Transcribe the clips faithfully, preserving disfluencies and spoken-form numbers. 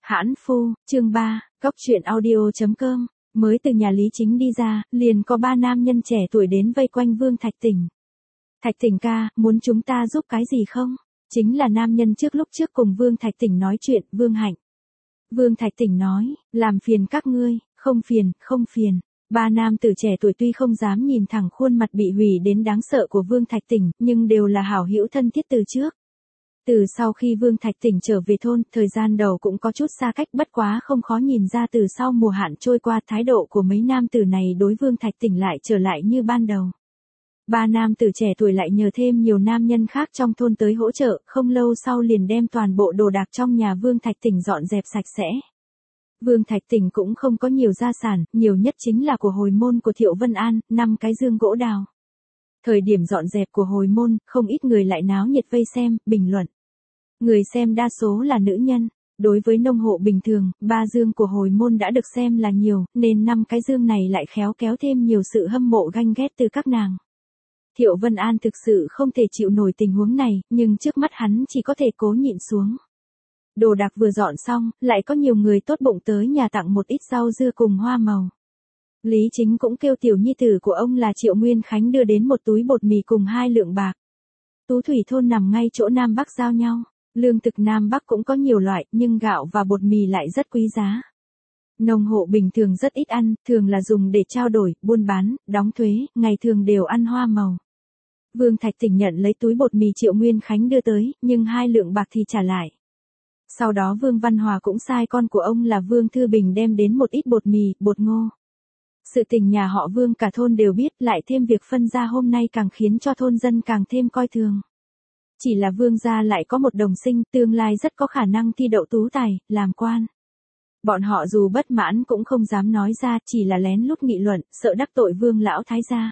Hãn phu, chương ba, cốc truyện audio chấm com. Mới từ nhà Lý Chính đi ra, liền có ba nam nhân trẻ tuổi đến vây quanh Vương Thạch Tỉnh. Thạch Tỉnh ca, muốn chúng ta giúp cái gì không? Chính là nam nhân trước lúc trước cùng Vương Thạch Tỉnh nói chuyện, Vương Hạnh. Vương Thạch Tỉnh nói, làm phiền các ngươi, không phiền, không phiền. Ba nam tử trẻ tuổi tuy không dám nhìn thẳng khuôn mặt bị hủy đến đáng sợ của Vương Thạch Tỉnh, nhưng đều là hảo hữu thân thiết từ trước. Từ sau khi Vương Thạch Tỉnh trở về thôn, thời gian đầu cũng có chút xa cách, bất quá không khó nhìn ra từ sau mùa hạn trôi qua, thái độ của mấy nam tử này đối Vương Thạch Tỉnh lại trở lại như ban đầu. Ba nam tử trẻ tuổi lại nhờ thêm nhiều nam nhân khác trong thôn tới hỗ trợ, không lâu sau liền đem toàn bộ đồ đạc trong nhà Vương Thạch Tỉnh dọn dẹp sạch sẽ. Vương Thạch Tỉnh cũng không có nhiều gia sản, nhiều nhất chính là của hồi môn của Thiệu Vân An, năm cái dương gỗ đào. Thời điểm dọn dẹp của hồi môn, không ít người lại náo nhiệt vây xem, bình luận. Người xem đa số là nữ nhân. Đối với nông hộ bình thường, ba dương của hồi môn đã được xem là nhiều, nên năm cái dương này lại khéo kéo thêm nhiều sự hâm mộ ganh ghét từ các nàng. Thiệu Vân An thực sự không thể chịu nổi tình huống này, nhưng trước mắt hắn chỉ có thể cố nhịn xuống. Đồ đạc vừa dọn xong, lại có nhiều người tốt bụng tới nhà tặng một ít rau dưa cùng hoa màu. Lý Chính cũng kêu tiểu nhi tử của ông là Triệu Nguyên Khánh đưa đến một túi bột mì cùng hai lượng bạc. Tú Thủy thôn nằm ngay chỗ Nam Bắc giao nhau. Lương thực Nam Bắc cũng có nhiều loại, nhưng gạo và bột mì lại rất quý giá. Nông hộ bình thường rất ít ăn, thường là dùng để trao đổi, buôn bán, đóng thuế, ngày thường đều ăn hoa màu. Vương Thạch Tỉnh nhận lấy túi bột mì Triệu Nguyên Khánh đưa tới, nhưng hai lượng bạc thì trả lại. Sau đó Vương Văn Hòa cũng sai con của ông là Vương Thư Bình đem đến một ít bột mì, bột ngô. Sự tình nhà họ Vương cả thôn đều biết, lại thêm việc phân gia hôm nay càng khiến cho thôn dân càng thêm coi thường. Chỉ là Vương gia lại có một đồng sinh, tương lai rất có khả năng thi đậu tú tài, làm quan. Bọn họ dù bất mãn cũng không dám nói ra, chỉ là lén lút nghị luận, sợ đắc tội Vương lão thái gia.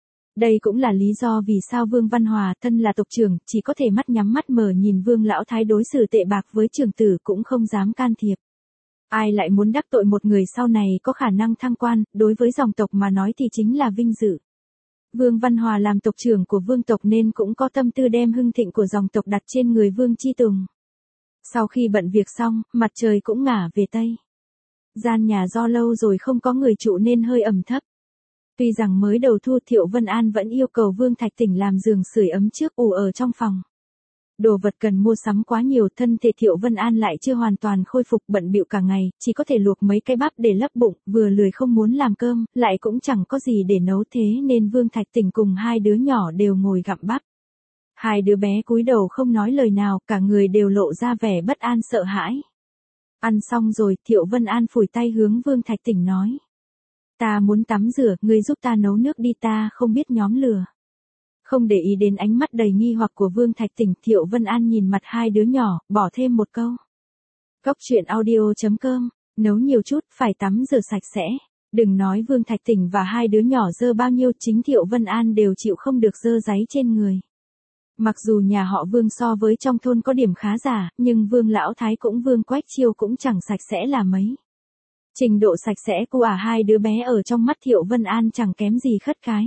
Đây cũng là lý do vì sao Vương Văn Hòa, thân là tộc trưởng, chỉ có thể mắt nhắm mắt mở nhìn Vương lão thái đối xử tệ bạc với trưởng tử, cũng không dám can thiệp. Ai lại muốn đắc tội một người sau này có khả năng thăng quan, đối với dòng tộc mà nói thì chính là vinh dự. Vương Văn Hòa làm tộc trưởng của vương tộc nên cũng có tâm tư đem hưng thịnh của dòng tộc đặt trên người Vương Chi Tùng. Sau khi bận việc xong, mặt trời cũng ngả về Tây. Gian nhà do lâu rồi không có người trụ nên hơi ẩm thấp. Tuy rằng mới đầu thu, Thiệu Vân An vẫn yêu cầu Vương Thạch Tỉnh làm giường sưởi ấm trước ủ ở trong phòng. Đồ vật cần mua sắm quá nhiều, thân thể Thiệu Vân An lại chưa hoàn toàn khôi phục, bận bịu cả ngày, chỉ có thể luộc mấy cái bắp để lấp bụng, vừa lười không muốn làm cơm, lại cũng chẳng có gì để nấu, thế nên Vương Thạch Tỉnh cùng hai đứa nhỏ đều ngồi gặm bắp. Hai đứa bé cúi đầu không nói lời nào, cả người đều lộ ra vẻ bất an sợ hãi. Ăn xong rồi, Thiệu Vân An phủi tay hướng Vương Thạch Tỉnh nói. Ta muốn tắm rửa, ngươi giúp ta nấu nước đi, ta không biết nhóm lửa. Không để ý đến ánh mắt đầy nghi hoặc của Vương Thạch Tỉnh, Thiệu Vân An nhìn mặt hai đứa nhỏ, bỏ thêm một câu. Cốc truyện audio chấm com, nấu nhiều chút, phải tắm rửa sạch sẽ. Đừng nói Vương Thạch Tỉnh và hai đứa nhỏ dơ bao nhiêu, chính Thiệu Vân An đều chịu không được dơ dáy trên người. Mặc dù nhà họ Vương so với trong thôn có điểm khá giả, nhưng Vương Lão Thái cũng Vương Quách Chiêu cũng chẳng sạch sẽ là mấy. Trình độ sạch sẽ của à hai đứa bé ở trong mắt Thiệu Vân An chẳng kém gì khất cái.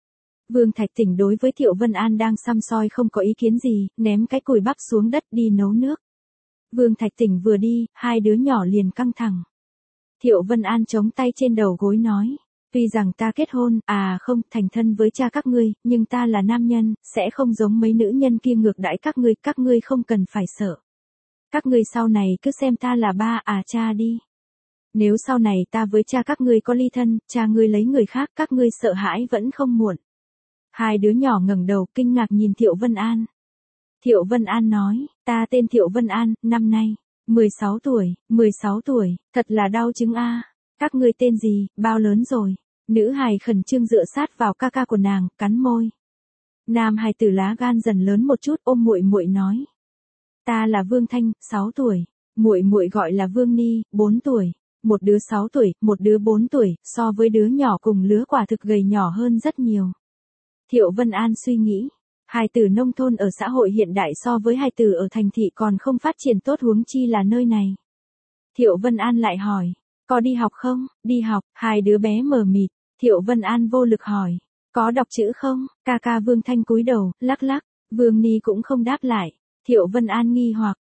Vương Thạch Tỉnh đối với Thiệu Vân An đang săm soi không có ý kiến gì, ném cái cùi bắp xuống đất đi nấu nước. Vương Thạch Tỉnh vừa đi, hai đứa nhỏ liền căng thẳng. Thiệu Vân An chống tay trên đầu gối nói, tuy rằng ta kết hôn, à không, thành thân với cha các ngươi, nhưng ta là nam nhân, sẽ không giống mấy nữ nhân kia ngược đãi các ngươi, các ngươi không cần phải sợ. Các ngươi sau này cứ xem ta là ba à cha đi. Nếu sau này ta với cha các ngươi có ly thân, cha ngươi lấy người khác, các ngươi sợ hãi vẫn không muộn. Hai đứa nhỏ ngẩng đầu kinh ngạc nhìn Thiệu Vân An. Thiệu Vân An nói, ta tên Thiệu Vân An, năm nay, mười sáu tuổi, mười sáu tuổi, thật là đau chứng a. Các ngươi tên gì, bao lớn rồi? Nữ hài khẩn trương dựa sát vào ca ca của nàng, cắn môi. Nam hài tử lá gan dần lớn một chút, ôm muội muội nói. Ta là Vương Thanh, sáu tuổi, muội muội gọi là Vương Ni, bốn tuổi. Một đứa sáu tuổi, một đứa bốn tuổi, so với đứa nhỏ cùng lứa quả thực gầy nhỏ hơn rất nhiều. Thiệu Vân An suy nghĩ, hài tử nông thôn ở xã hội hiện đại so với hài tử ở thành thị còn không phát triển tốt, huống chi là nơi này. Thiệu Vân An lại hỏi, có đi học không? Đi học, hai đứa bé mờ mịt. Thiệu Vân An vô lực hỏi, có đọc chữ không? Ca ca Vương Thanh cúi đầu, lắc lắc. Vương Ni cũng không đáp lại. Thiệu Vân An nghi hoặc,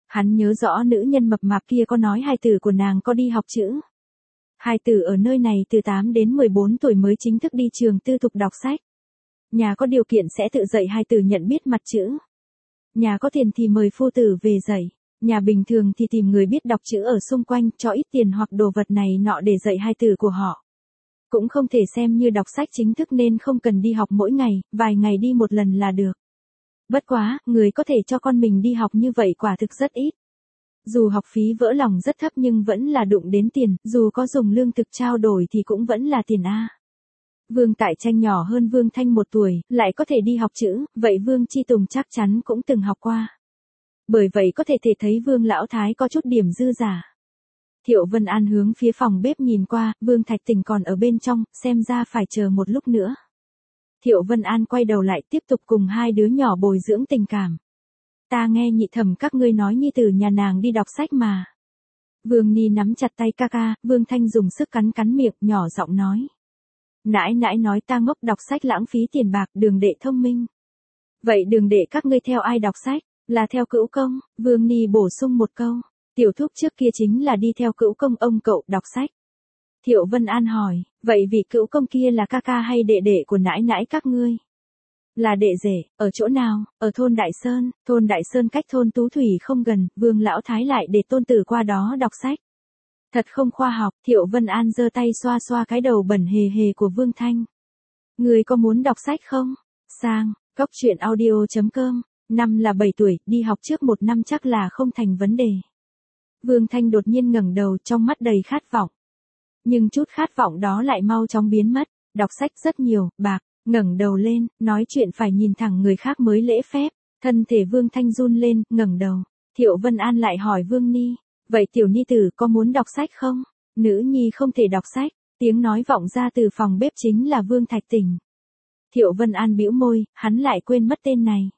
Hắn nhớ rõ nữ nhân mập mạp kia có nói hài tử của nàng có đi học chữ. Hài tử ở nơi này từ tám đến mười bốn tuổi mới chính thức đi trường tư thục đọc sách. Nhà có điều kiện sẽ tự dạy hài tử nhận biết mặt chữ. Nhà có tiền thì mời phu tử về dạy. Nhà bình thường thì tìm người biết đọc chữ ở xung quanh cho ít tiền hoặc đồ vật này nọ để dạy hài tử của họ. Cũng không thể xem như đọc sách chính thức nên không cần đi học mỗi ngày, vài ngày đi một lần là được. Bất quá, người có thể cho con mình đi học như vậy quả thực rất ít. Dù học phí vỡ lòng rất thấp nhưng vẫn là đụng đến tiền, dù có dùng lương thực trao đổi thì cũng vẫn là tiền A. Vương Tại Tranh nhỏ hơn Vương Thanh một tuổi, lại có thể đi học chữ, vậy Vương Chi Tùng chắc chắn cũng từng học qua. Bởi vậy có thể thể thấy Vương Lão Thái có chút điểm dư giả. Thiệu Vân An hướng phía phòng bếp nhìn qua, Vương Thạch Tình còn ở bên trong, xem ra phải chờ một lúc nữa. Thiệu Vân An quay đầu lại tiếp tục cùng hai đứa nhỏ bồi dưỡng tình cảm. Ta nghe nhị thẩm các ngươi nói nhi tử nhà nàng đi đọc sách mà. Vương Ni nắm chặt tay ca ca, Vương Thanh dùng sức cắn cắn miệng, nhỏ giọng nói. Nãi nãi nói ta ngốc đọc sách lãng phí tiền bạc, Đường đệ thông minh. Vậy Đường đệ các ngươi theo ai đọc sách, là theo Cữu Công? Vương Ni bổ sung một câu. Tiểu thúc trước kia chính là đi theo Cữu Công ông cậu đọc sách. Thiệu Vân An hỏi, vậy vị Cữu Công kia là ca ca hay đệ đệ của nãi nãi các ngươi? Là đệ rể, ở chỗ nào? Ở thôn Đại Sơn, thôn Đại Sơn cách thôn Tú Thủy không gần, Vương Lão Thái lại để tôn tử qua đó đọc sách. Thật không khoa học, Thiệu Vân An giơ tay xoa xoa cái đầu bẩn hề hề của Vương Thanh. Người có muốn đọc sách không? Sang, góc truyện audio chấm com, năm là bảy tuổi, đi học trước một năm chắc là không thành vấn đề. Vương Thanh đột nhiên ngẩng đầu trong mắt đầy khát vọng. Nhưng chút khát vọng đó lại mau chóng biến mất, đọc sách rất nhiều, bạc, ngẩng đầu lên, nói chuyện phải nhìn thẳng người khác mới lễ phép, thân thể Vương Thanh run lên, ngẩng đầu. Thiệu Vân An lại hỏi Vương Ni, vậy tiểu ni tử có muốn đọc sách không? Nữ nhi không thể đọc sách, tiếng nói vọng ra từ phòng bếp chính là Vương Thạch Tình. Thiệu Vân An bĩu môi, hắn lại quên mất tên này.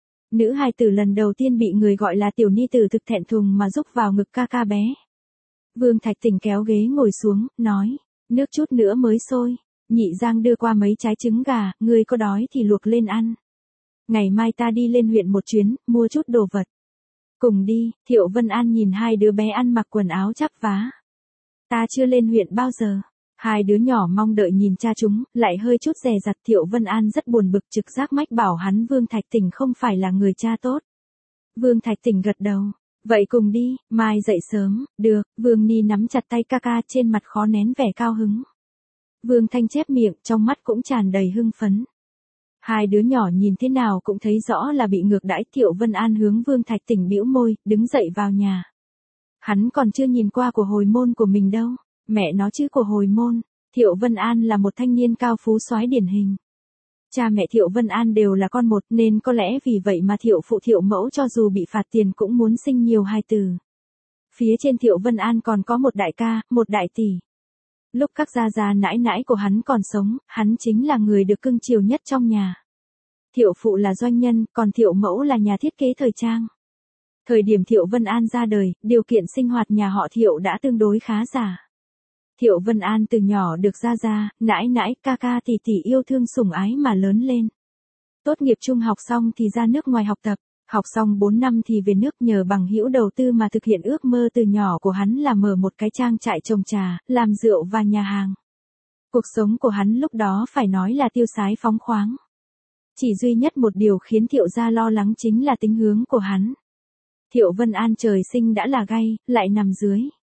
Nữ hài tử lần đầu tiên bị người gọi là tiểu ni tử thực thẹn thùng mà rúc vào ngực ca ca bé. Vương Thạch Tình kéo ghế ngồi xuống, nói, nước chút nữa mới sôi. Nhị Giang đưa qua mấy trái trứng gà, ngươi có đói thì luộc lên ăn. Ngày mai ta đi lên huyện một chuyến, mua chút đồ vật. Cùng đi, Thiệu Vân An nhìn hai đứa bé ăn mặc quần áo chắp vá. Ta chưa lên huyện bao giờ. Hai đứa nhỏ mong đợi nhìn cha chúng, lại hơi chút dè dặt. Thiệu Vân An rất buồn bực, trực giác mách bảo hắn Vương Thạch Tình không phải là người cha tốt. Vương Thạch Tình gật đầu. Vậy cùng đi, mai dậy sớm, được. Vương Ni nắm chặt tay ca ca, trên mặt khó nén vẻ cao hứng. Vương Thanh chép miệng, trong mắt cũng tràn đầy hưng phấn. Hai đứa nhỏ nhìn thế nào cũng thấy rõ là bị ngược đãi. Thiệu Vân An hướng Vương Thạch Tình bĩu môi, đứng dậy vào nhà. Hắn còn chưa nhìn qua của hồi môn của mình đâu. Mẹ nó chứ của hồi môn. Thiệu Vân An là một thanh niên cao phú soái điển hình. Cha mẹ Thiệu Vân An đều là con một nên có lẽ vì vậy mà Thiệu phụ Thiệu mẫu cho dù bị phạt tiền cũng muốn sinh nhiều hài tử. Phía trên Thiệu Vân An còn có một đại ca, một đại tỷ. Lúc các gia gia nãi nãi của hắn còn sống, hắn chính là người được cưng chiều nhất trong nhà. Thiệu phụ là doanh nhân, còn Thiệu mẫu là nhà thiết kế thời trang. Thời điểm Thiệu Vân An ra đời, điều kiện sinh hoạt nhà họ Thiệu đã tương đối khá giả. Thiệu Vân An từ nhỏ được gia gia, nãi nãi, ca ca tỷ tỷ yêu thương sủng ái mà lớn lên. Tốt nghiệp trung học xong thì ra nước ngoài học tập, học xong bốn năm thì về nước nhờ bằng hữu đầu tư mà thực hiện ước mơ từ nhỏ của hắn là mở một cái trang trại trồng trà, làm rượu và nhà hàng. Cuộc sống của hắn lúc đó phải nói là tiêu sái phóng khoáng. Chỉ duy nhất một điều khiến Thiệu gia lo lắng chính là tính hướng của hắn. Thiệu Vân An trời sinh đã là gay, lại nằm dưới.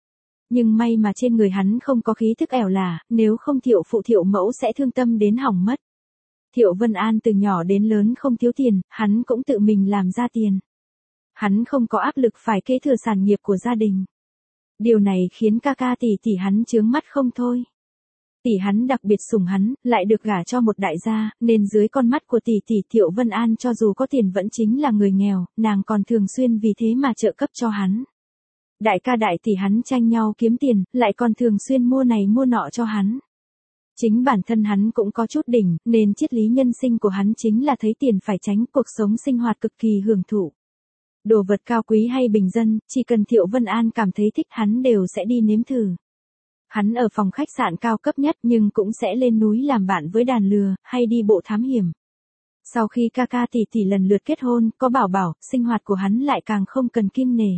Nhưng may mà trên người hắn không có khí thức ẻo lả, nếu không Thiệu phụ Thiệu mẫu sẽ thương tâm đến hỏng mất. Thiệu Vân An từ nhỏ đến lớn không thiếu tiền, hắn cũng tự mình làm ra tiền. Hắn không có áp lực phải kế thừa sản nghiệp của gia đình. Điều này khiến ca ca tỷ tỷ hắn chướng mắt không thôi. Tỷ hắn đặc biệt sủng hắn, lại được gả cho một đại gia, nên dưới con mắt của tỷ tỷ Thiệu Vân An cho dù có tiền vẫn chính là người nghèo, nàng còn thường xuyên vì thế mà trợ cấp cho hắn. Đại ca đại tỷ hắn tranh nhau kiếm tiền, lại còn thường xuyên mua này mua nọ cho hắn. Chính bản thân hắn cũng có chút đỉnh, nên triết lý nhân sinh của hắn chính là thấy tiền phải tránh, cuộc sống sinh hoạt cực kỳ hưởng thụ. Đồ vật cao quý hay bình dân, chỉ cần Thiệu Vân An cảm thấy thích hắn đều sẽ đi nếm thử. Hắn ở phòng khách sạn cao cấp nhất nhưng cũng sẽ lên núi làm bạn với đàn lừa, hay đi bộ thám hiểm. Sau khi ca ca tỷ tỷ lần lượt kết hôn, có bảo bảo, sinh hoạt của hắn lại càng không cần kim nề.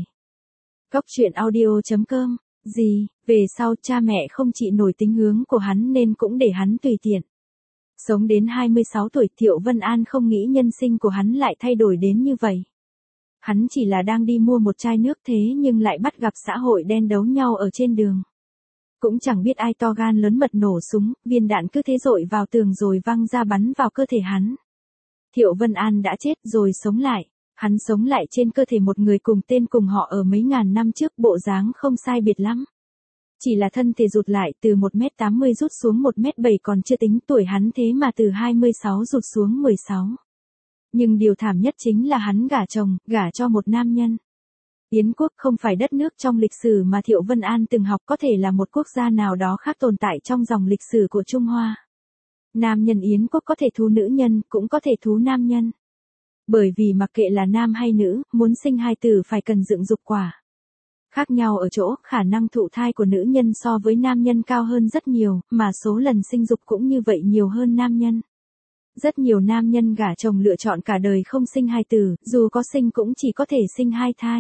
Cốc truyện audio chấm com. Gì, về sau cha mẹ không trị nổi tính hướng của hắn nên cũng để hắn tùy tiện. Sống đến hai mươi sáu tuổi, Thiệu Vân An không nghĩ nhân sinh của hắn lại thay đổi đến như vậy. Hắn chỉ là đang đi mua một chai nước thế nhưng lại bắt gặp xã hội đen đấu nhau ở trên đường. Cũng chẳng biết ai to gan lớn mật nổ súng, viên đạn cứ thế dội vào tường rồi văng ra bắn vào cơ thể hắn. Thiệu Vân An đã chết rồi sống lại. Hắn sống lại trên cơ thể một người cùng tên cùng họ ở mấy ngàn năm trước, bộ dáng không sai biệt lắm. Chỉ là thân thể rụt lại từ một mét tám mươi rút xuống một mét bảy còn chưa tính, tuổi hắn thế mà từ hai mươi sáu rụt xuống mười sáu. Nhưng điều thảm nhất chính là hắn gả chồng, gả cho một nam nhân. Yến quốc không phải đất nước trong lịch sử mà Thiệu Vân An từng học, có thể là một quốc gia nào đó khác tồn tại trong dòng lịch sử của Trung Hoa. Nam nhân Yến quốc có thể thú nữ nhân, cũng có thể thú nam nhân. Bởi vì mặc kệ là nam hay nữ, muốn sinh hai tử phải cần dựng dục quả. Khác nhau ở chỗ, khả năng thụ thai của nữ nhân so với nam nhân cao hơn rất nhiều, mà số lần sinh dục cũng như vậy nhiều hơn nam nhân. Rất nhiều nam nhân gả chồng lựa chọn cả đời không sinh hai tử, dù có sinh cũng chỉ có thể sinh hai thai.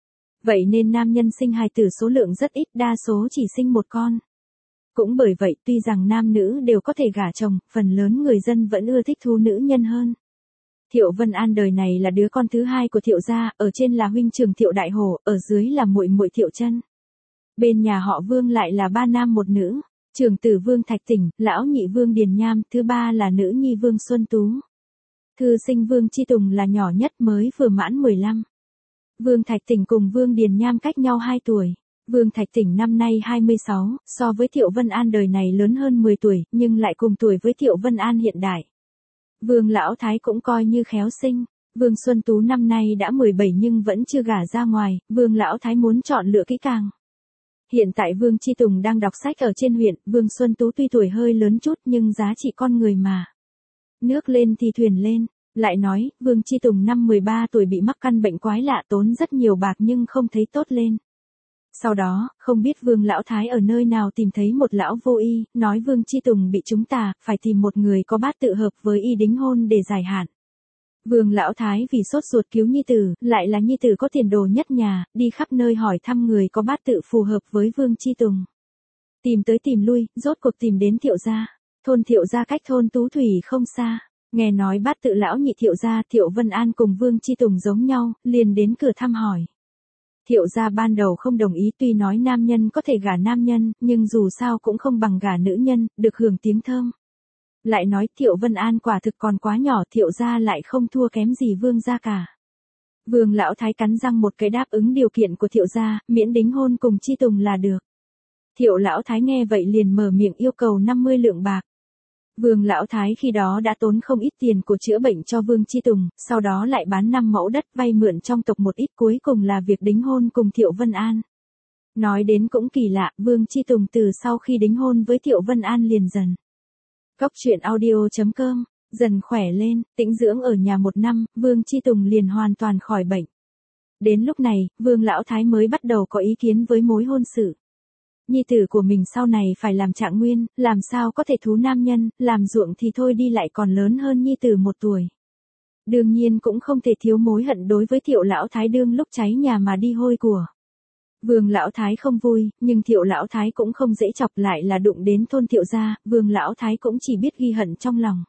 Vậy nên nam nhân sinh hai tử số lượng rất ít, đa số chỉ sinh một con. Cũng bởi vậy, tuy rằng nam nữ đều có thể gả chồng, phần lớn người dân vẫn ưa thích thú nữ nhân hơn. Thiệu Vân An đời này là đứa con thứ hai của Thiệu gia, ở trên là huynh trưởng Thiệu Đại Hổ, ở dưới là muội muội Thiệu Chân. Bên nhà họ Vương lại là ba nam một nữ, trưởng tử Vương Thạch Tỉnh, lão nhị Vương Điền Nham, thứ ba là nữ nhi Vương Xuân Tú. Thư sinh Vương Chi Tùng là nhỏ nhất, mới vừa mãn mười lăm. Vương Thạch Tỉnh cùng Vương Điền Nham cách nhau hai tuổi. Vương Thạch Tỉnh năm nay hai mươi sáu, so với Thiệu Vân An đời này lớn hơn mười tuổi, nhưng lại cùng tuổi với Thiệu Vân An hiện đại. Vương Lão Thái cũng coi như khéo sinh. Vương Xuân Tú năm nay đã mười bảy nhưng vẫn chưa gả ra ngoài, Vương Lão Thái muốn chọn lựa kỹ càng. Hiện tại Vương Chi Tùng đang đọc sách ở trên huyện, Vương Xuân Tú tuy tuổi hơi lớn chút nhưng giá trị con người mà. Nước lên thì thuyền lên. Lại nói, Vương Chi Tùng năm mười ba tuổi bị mắc căn bệnh quái lạ, tốn rất nhiều bạc nhưng không thấy tốt lên. Sau đó, không biết Vương Lão Thái ở nơi nào tìm thấy một lão vô y, nói Vương Chi Tùng bị trúng tà, phải tìm một người có bát tự hợp với y đính hôn để giải hạn. Vương Lão Thái vì sốt ruột cứu nhi tử, lại là nhi tử có tiền đồ nhất nhà, đi khắp nơi hỏi thăm người có bát tự phù hợp với Vương Chi Tùng. Tìm tới tìm lui, rốt cuộc tìm đến Thiệu gia. Thôn Thiệu gia cách thôn Tú Thủy không xa. Nghe nói bát tự lão nhị Thiệu gia, Thiệu Vân An cùng Vương Chi Tùng giống nhau, liền đến cửa thăm hỏi. Thiệu gia ban đầu không đồng ý, tuy nói nam nhân có thể gả nam nhân, nhưng dù sao cũng không bằng gả nữ nhân, được hưởng tiếng thơm. Lại nói Thiệu Vân An quả thực còn quá nhỏ, Thiệu gia lại không thua kém gì Vương gia cả. Vương Lão Thái cắn răng một cái đáp ứng điều kiện của Thiệu gia, miễn đính hôn cùng Chi Tùng là được. Thiệu Lão Thái nghe vậy liền mở miệng yêu cầu năm mươi lượng bạc. Vương Lão Thái khi đó đã tốn không ít tiền của chữa bệnh cho Vương Chi Tùng, sau đó lại bán năm mẫu đất vay mượn trong tộc một ít, cuối cùng là việc đính hôn cùng Thiệu Vân An. Nói đến cũng kỳ lạ, Vương Chi Tùng từ sau khi đính hôn với Thiệu Vân An liền dần. Cốc truyện audio chấm com, dần khỏe lên, tĩnh dưỡng ở nhà một năm, Vương Chi Tùng liền hoàn toàn khỏi bệnh. Đến lúc này, Vương Lão Thái mới bắt đầu có ý kiến với mối hôn sự. Nhi tử của mình sau này phải làm trạng nguyên, làm sao có thể thú nam nhân, làm ruộng thì thôi đi lại còn lớn hơn nhi tử một tuổi. Đương nhiên cũng không thể thiếu mối hận đối với Thiệu Lão Thái đương lúc cháy nhà mà đi hôi của. Vương Lão Thái không vui, nhưng Thiệu Lão Thái cũng không dễ chọc, lại là đụng đến thôn Thiệu gia, Vương Lão Thái cũng chỉ biết ghi hận trong lòng.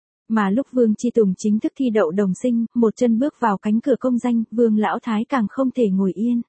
Mà lúc Vương Chi Tùng chính thức thi đậu đồng sinh, một chân bước vào cánh cửa công danh, Vương Lão Thái càng không thể ngồi yên.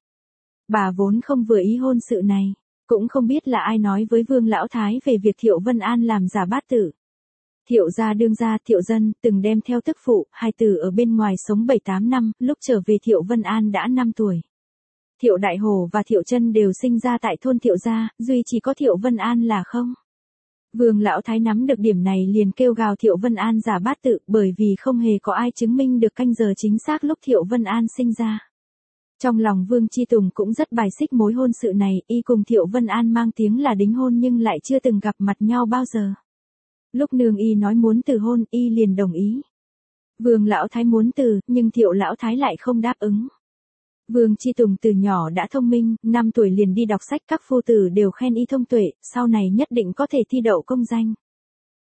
Bà vốn không vừa ý hôn sự này. Cũng không biết là ai nói với Vương Lão Thái về việc Thiệu Vân An làm giả bát tự. Thiệu gia đương gia Thiệu Dân từng đem theo tức phụ, hai tử ở bên ngoài sống bảy tám năm, lúc trở về Thiệu Vân An đã năm tuổi. Thiệu Đại Hổ và Thiệu Chân đều sinh ra tại thôn Thiệu gia, duy chỉ có Thiệu Vân An là không. Vương Lão Thái nắm được điểm này liền kêu gào Thiệu Vân An giả bát tự, bởi vì không hề có ai chứng minh được canh giờ chính xác lúc Thiệu Vân An sinh ra. Trong lòng Vương Chi Tùng cũng rất bài xích mối hôn sự này, y cùng Thiệu Vân An mang tiếng là đính hôn nhưng lại chưa từng gặp mặt nhau bao giờ. Lúc nương y nói muốn từ hôn, y liền đồng ý. Vương Lão Thái muốn từ, nhưng Thiệu Lão Thái lại không đáp ứng. Vương Chi Tùng từ nhỏ đã thông minh, năm tuổi liền đi đọc sách, các phu tử đều khen y thông tuệ, sau này nhất định có thể thi đậu công danh.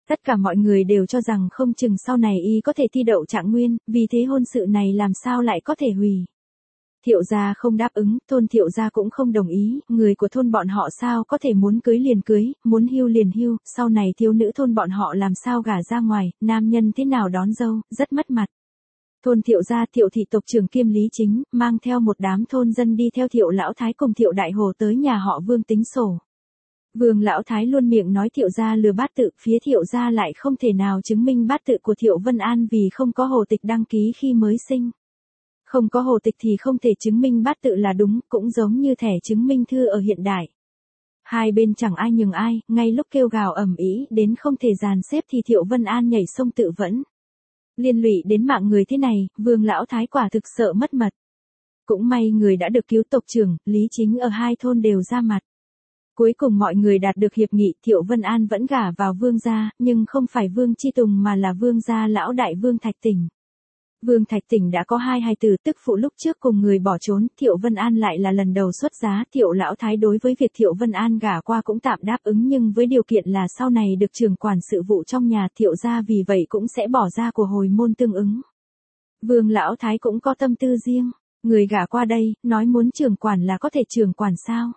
Tất cả mọi người đều cho rằng không chừng sau này y có thể thi đậu trạng nguyên, vì thế hôn sự này làm sao lại có thể hủy. Thiệu gia không đáp ứng, thôn Thiệu gia cũng không đồng ý, người của thôn bọn họ sao có thể muốn cưới liền cưới, muốn hưu liền hưu, sau này thiếu nữ thôn bọn họ làm sao gả ra ngoài, nam nhân thế nào đón dâu, rất mất mặt. Thôn Thiệu gia Thiệu thị tộc trưởng kiêm lý chính, mang theo một đám thôn dân đi theo Thiệu lão thái cùng Thiệu đại hồ tới nhà họ Vương tính sổ. Vương lão thái luôn miệng nói Thiệu gia lừa bát tự, phía Thiệu gia lại không thể nào chứng minh bát tự của Thiệu Vân An vì không có hồ tịch đăng ký khi mới sinh. Không có hồ tịch thì không thể chứng minh bát tự là đúng, cũng giống như thẻ chứng minh thư ở hiện đại. Hai bên chẳng ai nhường ai, ngay lúc kêu gào ầm ĩ đến không thể dàn xếp thì Thiệu Vân An nhảy sông tự vẫn. Liên lụy đến mạng người thế này, Vương lão thái quả thực sợ mất mật. Cũng may người đã được cứu, tộc trưởng, lý chính ở hai thôn đều ra mặt. Cuối cùng mọi người đạt được hiệp nghị, Thiệu Vân An vẫn gả vào Vương gia, nhưng không phải Vương Chi Tùng mà là Vương gia lão đại Vương Thạch Tỉnh. Vương Thạch Tỉnh đã có hai hài tử, tức phụ lúc trước cùng người bỏ trốn, Thiệu Vân An lại là lần đầu xuất giá, Thiệu lão thái đối với việc Thiệu Vân An gả qua cũng tạm đáp ứng, nhưng với điều kiện là sau này được trưởng quản sự vụ trong nhà, Thiệu gia vì vậy cũng sẽ bỏ ra của hồi môn tương ứng. Vương lão thái cũng có tâm tư riêng, người gả qua đây, nói muốn trưởng quản là có thể trưởng quản sao?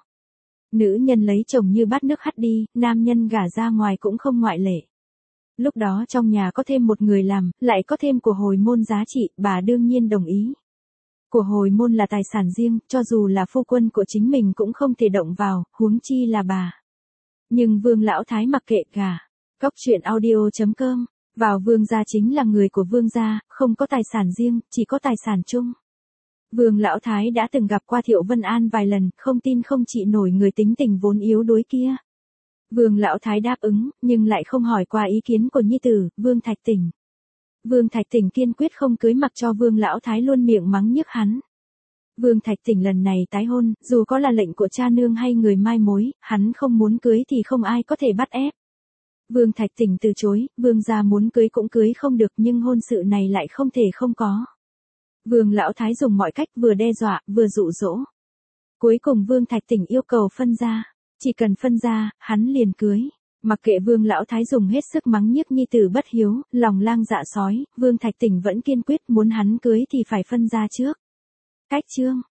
Nữ nhân lấy chồng như bát nước hắt đi, nam nhân gả ra ngoài cũng không ngoại lệ. Lúc đó trong nhà có thêm một người làm, lại có thêm của hồi môn giá trị, bà đương nhiên đồng ý. Của hồi môn là tài sản riêng, cho dù là phu quân của chính mình cũng không thể động vào, huống chi là bà. Nhưng Vương lão thái mặc kệ gả. Cóc truyện audio chấm com, vào Vương gia chính là người của Vương gia, không có tài sản riêng, chỉ có tài sản chung. Vương lão thái đã từng gặp qua Thiệu Vân An vài lần, không tin không trị nổi người tính tình vốn yếu đuối kia. Vương lão thái đáp ứng, nhưng lại không hỏi qua ý kiến của nhi tử, Vương Thạch Tỉnh. Vương Thạch Tỉnh kiên quyết không cưới, mặc cho Vương lão thái luôn miệng mắng nhức hắn. Vương Thạch Tỉnh lần này tái hôn, dù có là lệnh của cha nương hay người mai mối, hắn không muốn cưới thì không ai có thể bắt ép. Vương Thạch Tỉnh từ chối, Vương gia muốn cưới cũng cưới không được, nhưng hôn sự này lại không thể không có. Vương lão thái dùng mọi cách, vừa đe dọa, vừa dụ dỗ. Cuối cùng Vương Thạch Tỉnh yêu cầu phân gia. Chỉ cần phân ra, hắn liền cưới. Mặc kệ Vương lão thái dùng hết sức mắng nhiếc nhi tử bất hiếu, lòng lang dạ sói, Vương Thạch Tỉnh vẫn kiên quyết muốn hắn cưới thì phải phân ra trước. Cách chương